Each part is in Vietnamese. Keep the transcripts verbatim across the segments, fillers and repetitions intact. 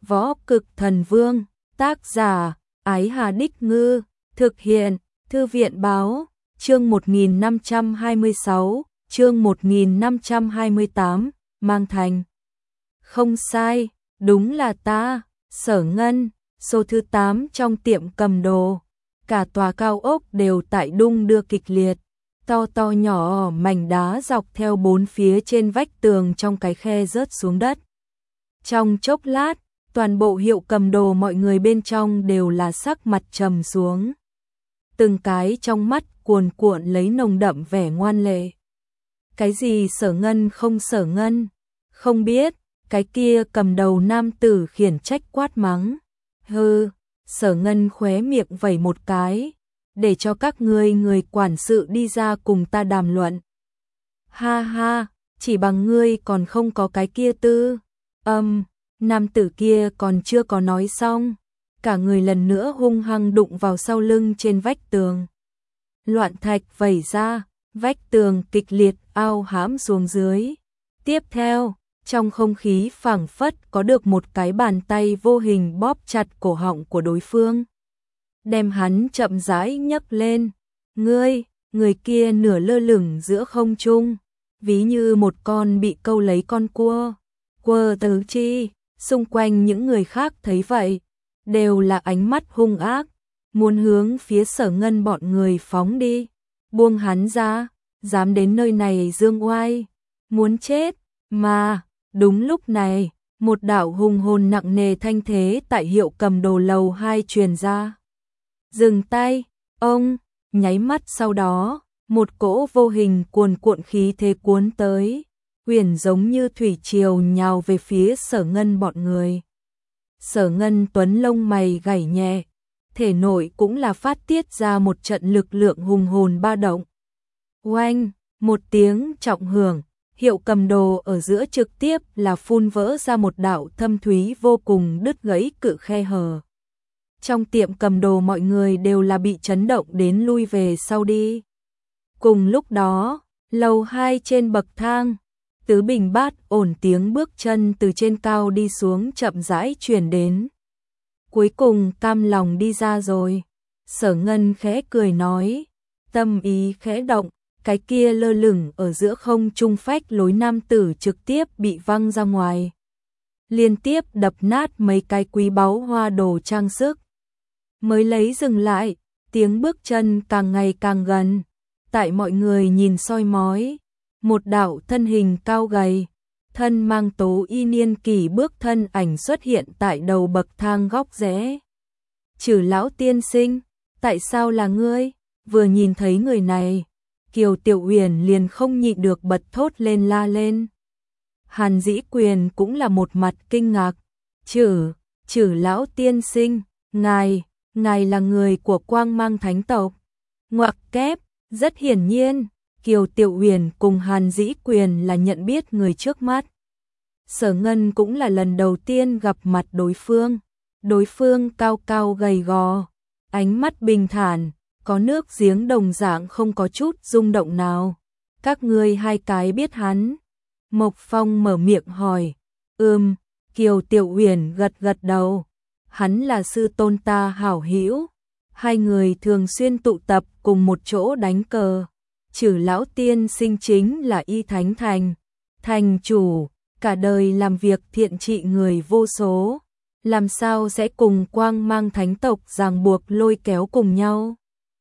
Võ Cực Thần Vương, tác giả, Ái Hà Đích Ngư, thực hiện, Thư viện Báo, chương một nghìn năm trăm hai mươi sáu, chương một nghìn năm trăm hai mươi tám, Mang Thành. Không sai, đúng là ta, Sở Ngân, số thứ tám trong tiệm cầm đồ. Cả tòa cao ốc đều tại đung đưa kịch liệt, to to nhỏ mảnh đá dọc theo bốn phía trên vách tường trong cái khe rớt xuống đất. Trong chốc lát, toàn bộ hiệu cầm đồ mọi người bên trong đều là sắc mặt trầm xuống. Từng cái trong mắt cuồn cuộn lấy nồng đậm vẻ ngoan lệ. Cái gì Sở Ngân không Sở Ngân? Không biết, cái kia cầm đầu nam tử khiển trách quát mắng. Hừ, Sở Ngân khóe miệng vẩy một cái, để cho các ngươi người quản sự đi ra cùng ta đàm luận. Ha ha, chỉ bằng ngươi còn không có cái kia tư. Âm, um, nam tử kia còn chưa có nói xong, cả người lần nữa hung hăng đụng vào sau lưng trên vách tường. Loạn thạch vẩy ra, vách tường kịch liệt ao hãm xuống dưới. Tiếp theo, trong không khí phảng phất có được một cái bàn tay vô hình bóp chặt cổ họng của đối phương, đem hắn chậm rãi nhấc lên. Ngươi, người kia nửa lơ lửng giữa không trung, ví như một con bị câu lấy con cua. Quơ tứ chi, xung quanh những người khác thấy vậy, đều là ánh mắt hung ác, muốn hướng phía Sở Ngân bọn người phóng đi. Buông hắn ra, dám đến nơi này dương oai, muốn chết. Mà, đúng lúc này, một đạo hùng hồn nặng nề thanh thế tại hiệu cầm đồ lầu hai truyền ra. Dừng tay, ông, nháy mắt sau đó, một cỗ vô hình cuồn cuộn khí thế cuốn tới, huyền giống như thủy triều nhào về phía Sở Ngân bọn người. Sở Ngân tuấn lông mày gảy nhẹ, thể nội cũng là phát tiết ra một trận lực lượng hùng hồn ba động. Oanh, một tiếng trọng hưởng, hiệu cầm đồ ở giữa trực tiếp là phun vỡ ra một đạo thâm thúy vô cùng đứt gãy cự khe hở. Trong tiệm cầm đồ mọi người đều là bị chấn động đến lui về sau đi. Cùng lúc đó, lầu hai trên bậc thang, Tứ Bình Bát ổn tiếng bước chân từ trên cao đi xuống chậm rãi truyền đến. Cuối cùng cam lòng đi ra rồi. Sở Ngân khẽ cười nói, tâm ý khẽ động, cái kia lơ lửng ở giữa không trung phách lối nam tử trực tiếp bị văng ra ngoài, liên tiếp đập nát mấy cái quý báu hoa đồ trang sức. Mới lấy dừng lại, tiếng bước chân càng ngày càng gần. Tại mọi người nhìn soi mói, một đạo thân hình cao gầy, thân mang tố y niên kỷ bước thân ảnh xuất hiện tại đầu bậc thang góc rẽ. Trừ lão tiên sinh, tại sao là ngươi? Vừa nhìn thấy người này, Kiều Tiểu Uyển liền không nhịn được bật thốt lên la lên. Hàn Dĩ Quyền cũng là một mặt kinh ngạc. Trừ, trừ lão tiên sinh, ngài, ngài là người của Quang Mang Thánh tộc. Ngoặc kép, rất hiển nhiên, Kiều Tiểu Uyển cùng Hàn Dĩ Quyền là nhận biết người trước mắt. Sở Ngân cũng là lần đầu tiên gặp mặt đối phương. Đối phương cao cao gầy gò, ánh mắt bình thản, có nước giếng đồng dạng không có chút rung động nào. Các ngươi hai cái biết hắn? Mộc Phong mở miệng hỏi. Ừm, Kiều Tiểu Uyển gật gật đầu. Hắn là sư tôn ta hảo hữu. Hai người thường xuyên tụ tập cùng một chỗ đánh cờ. Trừ lão tiên sinh chính là Y Thánh Thành, thành chủ, cả đời làm việc thiện trị người vô số. Làm sao sẽ cùng Quang Mang Thánh tộc ràng buộc lôi kéo cùng nhau?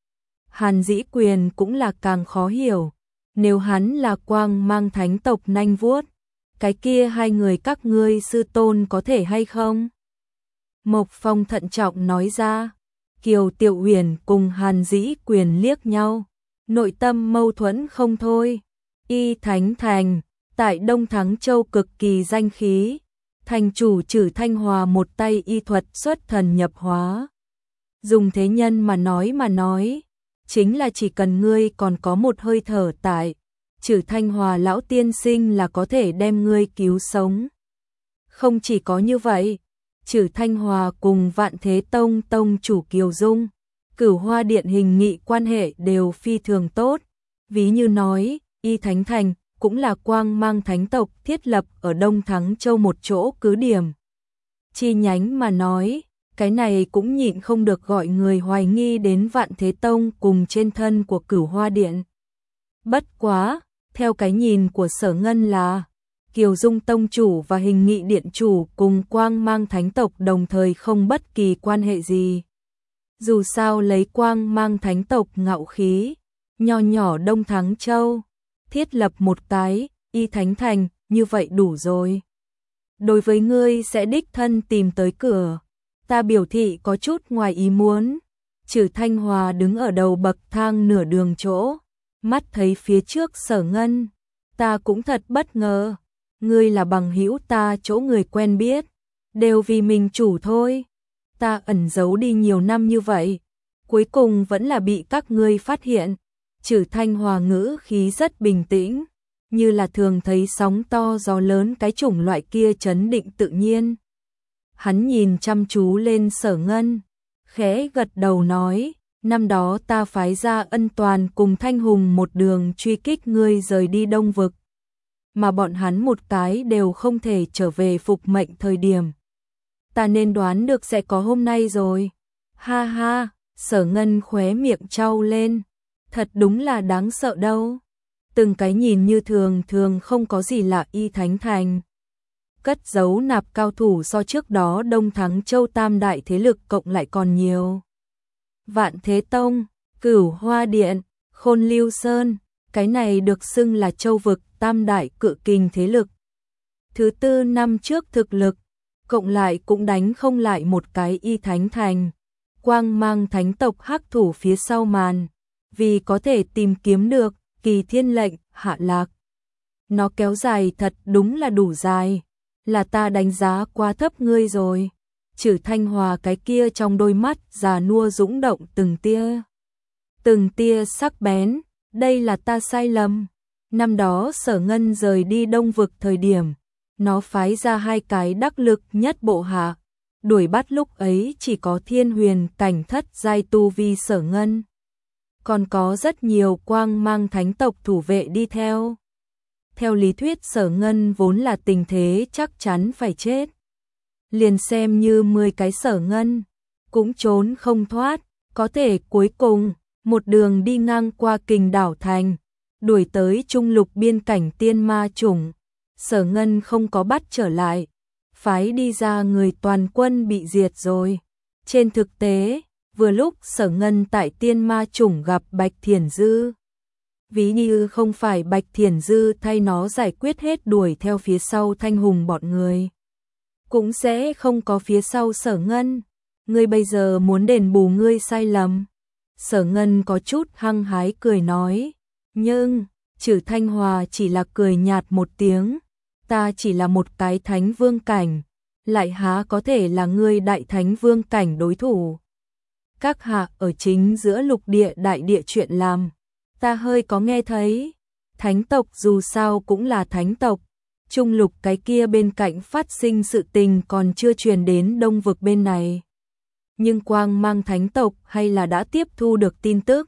Hàn Dĩ Quyền cũng là càng khó hiểu. Nếu hắn là Quang Mang Thánh tộc nanh vuốt, cái kia hai người các ngươi sư tôn có thể hay không? Mộc Phong thận trọng nói ra. Kiều Tiểu Uyển cùng Hàn Dĩ Quyền liếc nhau, nội tâm mâu thuẫn không thôi. Y Thánh Thành, tại Đông Thắng Châu cực kỳ danh khí. Thành chủ Trử Thanh Hòa một tay y thuật xuất thần nhập hóa. Dùng thế nhân mà nói mà nói, chính là chỉ cần ngươi còn có một hơi thở tại, Trử Thanh Hòa lão tiên sinh là có thể đem ngươi cứu sống. Không chỉ có như vậy, Trử Thanh Hòa cùng Vạn Thế Tông tông chủ Kiều Dung, Cửu Hoa Điện hình nghị quan hệ đều phi thường tốt. Ví như nói, Y Thánh Thành cũng là Quang Mang Thánh tộc thiết lập ở Đông Thắng Châu một chỗ cứ điểm. chi nhánh mà nói, cái này cũng nhịn không được gọi người hoài nghi đến Vạn Thế Tông cùng trên thân của Cửu Hoa Điện. Bất quá, theo cái nhìn của Sở Ngân là, Kiều Dung Tông chủ và Hình Nghị Điện chủ cùng Quang Mang Thánh tộc đồng thời không bất kỳ quan hệ gì. Dù sao lấy Quang Mang Thánh tộc ngạo khí, nho nhỏ Đông Thắng Châu, thiết lập một cái Y Thánh Thành, như vậy đủ rồi. Đối với ngươi sẽ đích thân tìm tới cửa, ta biểu thị có chút ngoài ý muốn. Trừ Thanh Hòa đứng ở đầu bậc thang nửa đường chỗ, mắt thấy phía trước Sở Ngân, ta cũng thật bất ngờ, ngươi là bằng hữu ta chỗ người quen biết, đều vì mình chủ thôi. Ta ẩn giấu đi nhiều năm như vậy, cuối cùng vẫn là bị các ngươi phát hiện. Trừ Thanh Hòa ngữ khí rất bình tĩnh, như là thường thấy sóng to gió lớn cái chủng loại kia trấn định tự nhiên. Hắn nhìn chăm chú lên Sở Ngân, khẽ gật đầu nói, năm đó ta phái ra Ân Toàn cùng Thanh Hùng một đường truy kích ngươi rời đi Đông Vực, mà bọn hắn một cái đều không thể trở về phục mệnh thời điểm. Ta nên đoán được sẽ có hôm nay rồi. Ha ha, Sở Ngân khóe miệng trao lên, thật đúng là đáng sợ đâu. Từng cái nhìn như thường thường không có gì lạ Y Thánh Thành, cất giấu nạp cao thủ so trước đó Đông Thắng Châu tam đại thế lực cộng lại còn nhiều. Vạn Thế Tông, Cửu Hoa Điện, Khôn Lưu Sơn, cái này được xưng là châu vực tam đại cự kình thế lực. Thứ tư năm trước thực lực, cộng lại cũng đánh không lại một cái Y Thánh Thành. Quang Mang Thánh tộc hắc thủ phía sau màn, vì có thể tìm kiếm được Kỳ Thiên lệnh hạ lạc. Nó kéo dài thật đúng là đủ dài, là ta đánh giá quá thấp ngươi rồi. Trừ Thanh Hòa cái kia trong đôi mắt già nua dũng động từng tia, từng tia sắc bén, đây là ta sai lầm. Năm đó Sở Ngân rời đi Đông Vực thời điểm, nó phái ra hai cái đắc lực nhất bộ hạ, đuổi bắt lúc ấy chỉ có Thiên Huyền cảnh thất giai tu vi Sở Ngân, còn có rất nhiều Quang Mang Thánh tộc thủ vệ đi theo. Theo lý thuyết Sở Ngân vốn là tình thế chắc chắn phải chết, liền xem như mười cái Sở Ngân cũng trốn không thoát. Có thể cuối cùng một đường đi ngang qua Kình Đảo Thành, đuổi tới trung lục biên cảnh tiên ma chủng, Sở Ngân không có bắt trở lại, phái đi ra người toàn quân bị diệt rồi. Trên thực tế, vừa lúc Sở Ngân tại tiên ma chủng gặp Bạch Thiển Dư, ví như không phải Bạch Thiển Dư thay nó giải quyết hết đuổi theo phía sau Thanh Hùng bọn người, cũng sẽ không có phía sau Sở Ngân. Ngươi bây giờ muốn đền bù ngươi sai lầm. Sở Ngân có chút hăng hái cười nói, nhưng Trừ Thanh Hòa chỉ là cười nhạt một tiếng, ta chỉ là một cái thánh vương cảnh, lại há có thể là ngươi đại thánh vương cảnh đối thủ. Các hạ ở chính giữa lục địa đại địa chuyện làm, ta hơi có nghe thấy. Thánh tộc dù sao cũng là thánh tộc, trung lục cái kia bên cạnh phát sinh sự tình còn chưa truyền đến Đông Vực bên này. Nhưng Quang Mang Thánh tộc hay là đã tiếp thu được tin tức.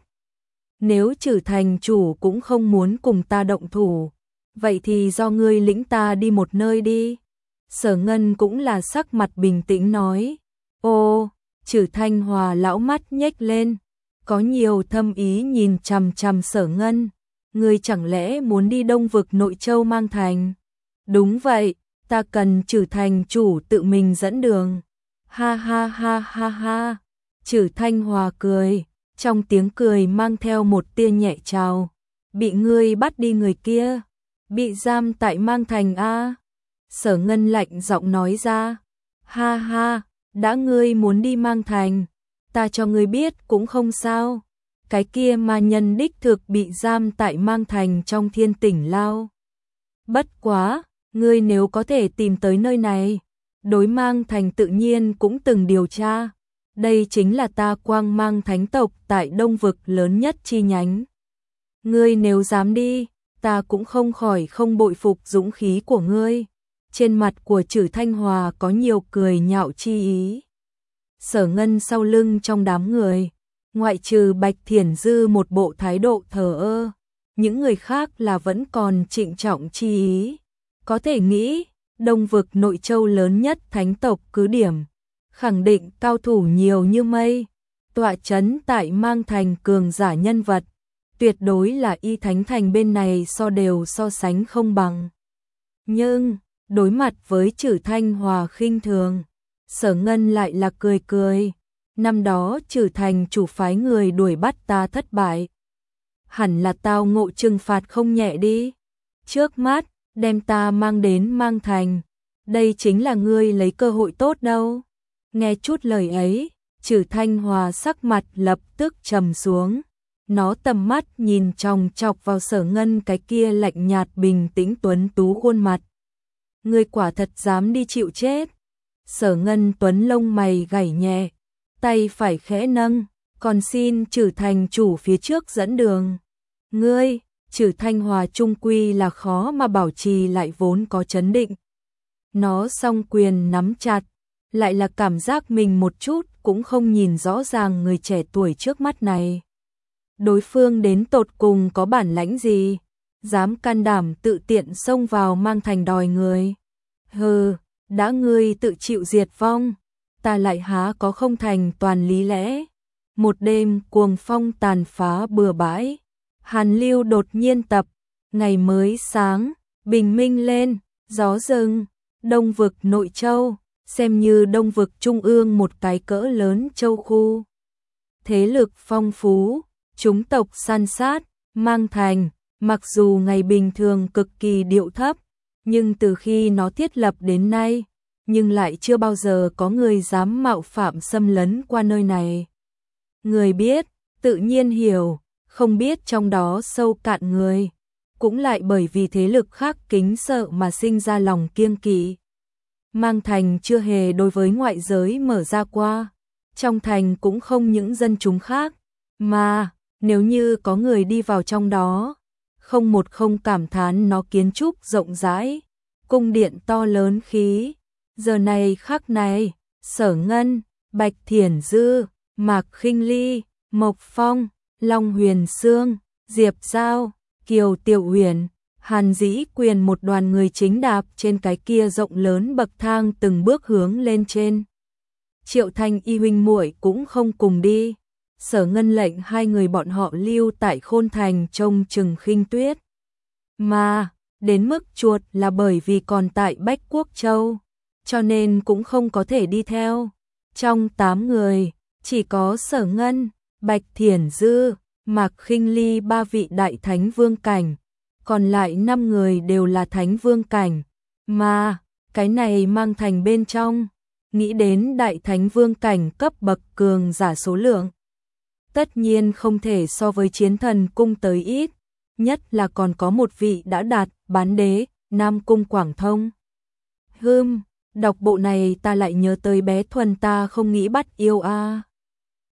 Nếu Trừ thành chủ cũng không muốn cùng ta động thủ, vậy thì do ngươi lĩnh ta đi một nơi đi. Sở Ngân cũng là sắc mặt bình tĩnh nói. Ô, Trừ Thanh Hòa lão mắt nhếch lên, có nhiều thâm ý nhìn chằm chằm Sở Ngân. Ngươi chẳng lẽ muốn đi Đông Vực Nội Châu Mang Thành? Đúng vậy, ta cần Trừ thành chủ tự mình dẫn đường. Ha ha ha ha ha. Trừ Thanh Hòa cười, trong tiếng cười mang theo một tia nhẹ trào. Bị ngươi bắt đi người kia, bị giam tại Mang Thành a. Sở Ngân lạnh giọng nói ra. Ha ha, đã ngươi muốn đi Mang Thành, ta cho ngươi biết cũng không sao. Cái kia ma nhân đích thực bị giam tại Mang Thành trong Thiên Tỉnh Lao. Bất quá, ngươi nếu có thể tìm tới nơi này, đối Mang Thành tự nhiên cũng từng điều tra. Đây chính là ta Quang Mang Thánh tộc tại Đông Vực lớn nhất chi nhánh. Ngươi nếu dám đi, ta cũng không khỏi không bội phục dũng khí của ngươi. Trên mặt của Trừ Thanh Hòa có nhiều cười nhạo chi ý. Sở Ngân sau lưng trong đám người, ngoại trừ Bạch Thiển Dư một bộ thái độ thờ ơ, những người khác là vẫn còn trịnh trọng chi ý. Có thể nghĩ, Đông vực Nội Châu lớn nhất thánh tộc cứ điểm, khẳng định cao thủ nhiều như mây, tọa chấn tại Mang Thành cường giả nhân vật, tuyệt đối là Y Thánh Thành bên này so đều so sánh không bằng. Nhưng, đối mặt với Trử Thanh Hòa khinh thường, Sở Ngân lại là cười cười, năm đó Trử Thành chủ phái người đuổi bắt ta thất bại. Hẳn là tao ngộ trừng phạt không nhẹ đi. Trước mắt, đem ta mang đến Mang Thành, đây chính là ngươi lấy cơ hội tốt đâu. Nghe chút lời ấy, Trử Thanh Hòa sắc mặt lập tức trầm xuống. Nó tầm mắt nhìn chòng chọc vào Sở Ngân cái kia lạnh nhạt bình tĩnh tuấn tú khuôn mặt. Ngươi quả thật dám đi chịu chết. Sở Ngân tuấn lông mày gảy nhẹ, tay phải khẽ nâng, còn xin Trử Thành chủ phía trước dẫn đường. Ngươi, Trử Thanh Hòa trung quy là khó mà bảo trì lại vốn có chấn định. Nó song quyền nắm chặt, lại là cảm giác mình một chút cũng không nhìn rõ ràng người trẻ tuổi trước mắt này. Đối phương đến tột cùng có bản lãnh gì, dám can đảm tự tiện xông vào Mang Thành đòi người. Hừ, đã ngươi tự chịu diệt vong, ta lại há có không thành toàn lý lẽ. Một đêm cuồng phong tàn phá bừa bãi, hàn lưu đột nhiên tập, ngày mới sáng, bình minh lên, gió rừng, Đông vực Nội Châu, xem như Đông vực trung ương một cái cỡ lớn châu khu. Thế lực phong phú, chúng tộc san sát, Mang Thành, mặc dù ngày bình thường cực kỳ điệu thấp, nhưng từ khi nó thiết lập đến nay, nhưng lại chưa bao giờ có người dám mạo phạm xâm lấn qua nơi này. Người biết, tự nhiên hiểu, không biết trong đó sâu cạn người, cũng lại bởi vì thế lực khác kính sợ mà sinh ra lòng kiêng kỵ. Mang Thành chưa hề đối với ngoại giới mở ra qua, trong thành cũng không những dân chúng khác, mà nếu như có người đi vào trong đó, không một không cảm thán nó kiến trúc rộng rãi, cung điện to lớn khí. Giờ này khắc này, Sở Ngân, Bạch Thiển Dư, Mạc Khinh Ly, Mộc Phong, Long Huyền Sương, Diệp Giao, Kiều Tiểu Huyền, Hàn Dĩ Quyền một đoàn người chính đạp trên cái kia rộng lớn bậc thang từng bước hướng lên trên. Triệu Thanh y huynh muội cũng không cùng đi. Sở Ngân lệnh hai người bọn họ lưu tại Khôn Thành trông chừng Khinh Tuyết. Mà, đến mức chuột là bởi vì còn tại Bách Quốc Châu, cho nên cũng không có thể đi theo. Trong tám người, chỉ có Sở Ngân, Bạch Thiển Dư, Mạc Khinh Ly ba vị đại thánh vương cảnh, còn lại năm người đều là thánh vương cảnh. Mà, cái này Mang Thành bên trong, nghĩ đến đại thánh vương cảnh cấp bậc cường giả số lượng, tất nhiên không thể so với Chiến Thần cung tới ít, nhất là còn có một vị đã đạt bán đế, Nam Cung Quảng Thông. Hừm, đọc bộ này ta lại nhớ tới bé Thuần ta không nghĩ bắt yêu a. À.